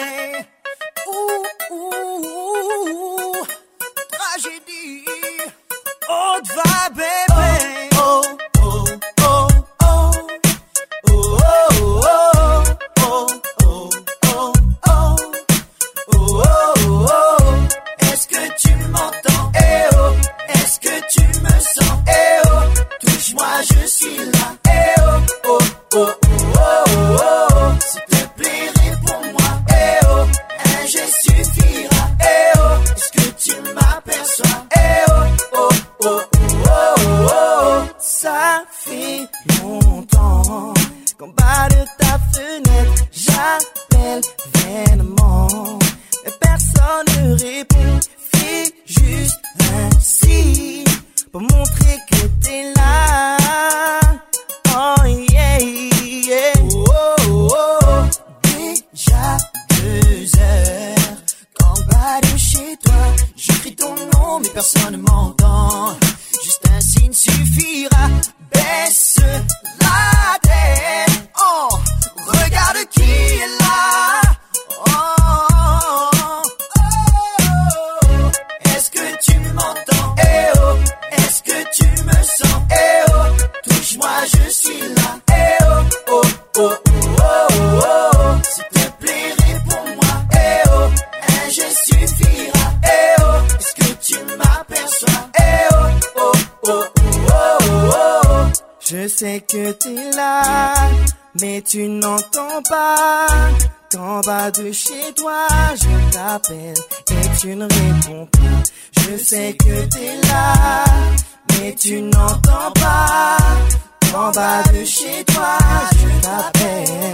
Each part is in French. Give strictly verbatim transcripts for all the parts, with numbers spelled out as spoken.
Ouh, ouh, ouh, tragédie. Oh, va, bébé. Oh, oh, oh, oh. Oh, oh, oh, oh, oh, oh, oh. Oh, oh, oh. Est-ce que tu m'entends? Eh oh. Est-ce que tu me sens? Eh oh. Touche-moi, je suis là. Eh oh, oh, oh, oh, oh, oh. S'il te plaît, réponds-moi. Eh oh, un geste suffira. Eh oh, est-ce que tu m'aperçois? Eh oh, oh, oh, oh, oh, oh. Ça fait longtemps qu'en bas de ta fenêtre, j'appelle vainement, mais personne ne répond. Fais juste un signe pour montrer que t'es là. Oh yeah, yeah. Oh, oh, oh. Déjà deux heures qu'en bas de chez toi, je crie ton nom mais personne ne m'entend. Juste un signe suffira. Baisse la tête. Oh, regarde qui est là. Oh, oh, oh. Est-ce que tu m'entends? Eh oh. Est-ce que tu me sens? Eh oh. Touche-moi, je suis là. Eh oh, oh, oh, oh, oh, oh. S'il te plaît, réponds-moi. Eh oh, un geste suffira. Eh oh, est-ce que tu m'aperçois? Eh oh, oh, oh, oh, oh, oh. Je sais que t'es là, mais tu n'entends pas. Qu'en bas de chez toi, je t'appelle et tu ne réponds pas. Je sais que t'es là, mais tu n'entends pas. Qu'en bas de chez toi, je t'appelle.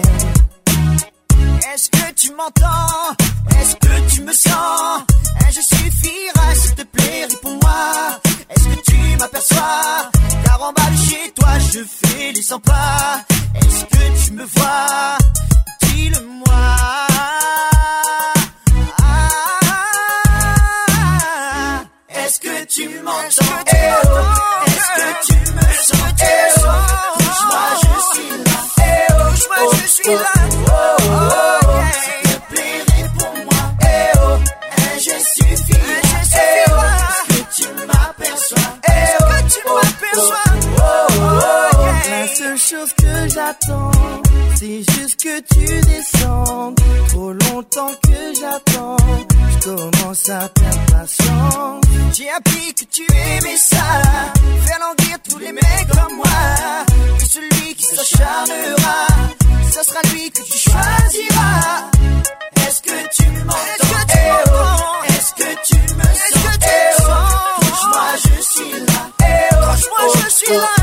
Est-ce que tu m'entends? Est-ce que tu me sens? Un geste suffira, s'il te plaît, réponds-moi. Est-ce que tu m'aperçois? Car en bas de chez toi, je fais les cent pas. Est-ce que tu me vois? Dis-le-moi. Ah, est-ce que tu m'entends? Eh oh, est-ce que tu me sens? Eh oh, touche-moi, je suis là. Eh oh, touche-moi, je suis là. Oh, oh, oh, oh. S'il te plaît, réponds-moi. Eh oh, un geste suffira. Eh oh, est-ce que tu m'aperçois? Eh oh, est-ce que tu m'aperçois? Oh, oh, oh, oh. La seule chose que j'attends, c'est juste que tu descendes. Trop longtemps que j'attends, je commence à perdre patience. J'ai appris que tu aimais ça, faire languir tous les mecs comme moi. Et celui qui s'acharnera, ce sera lui que tu choisiras. Est-ce que tu m'entends? Eh oh, est-ce que tu me sens? Eh oh, touche-moi, je suis là. Eh oh, touche-moi, je suis là.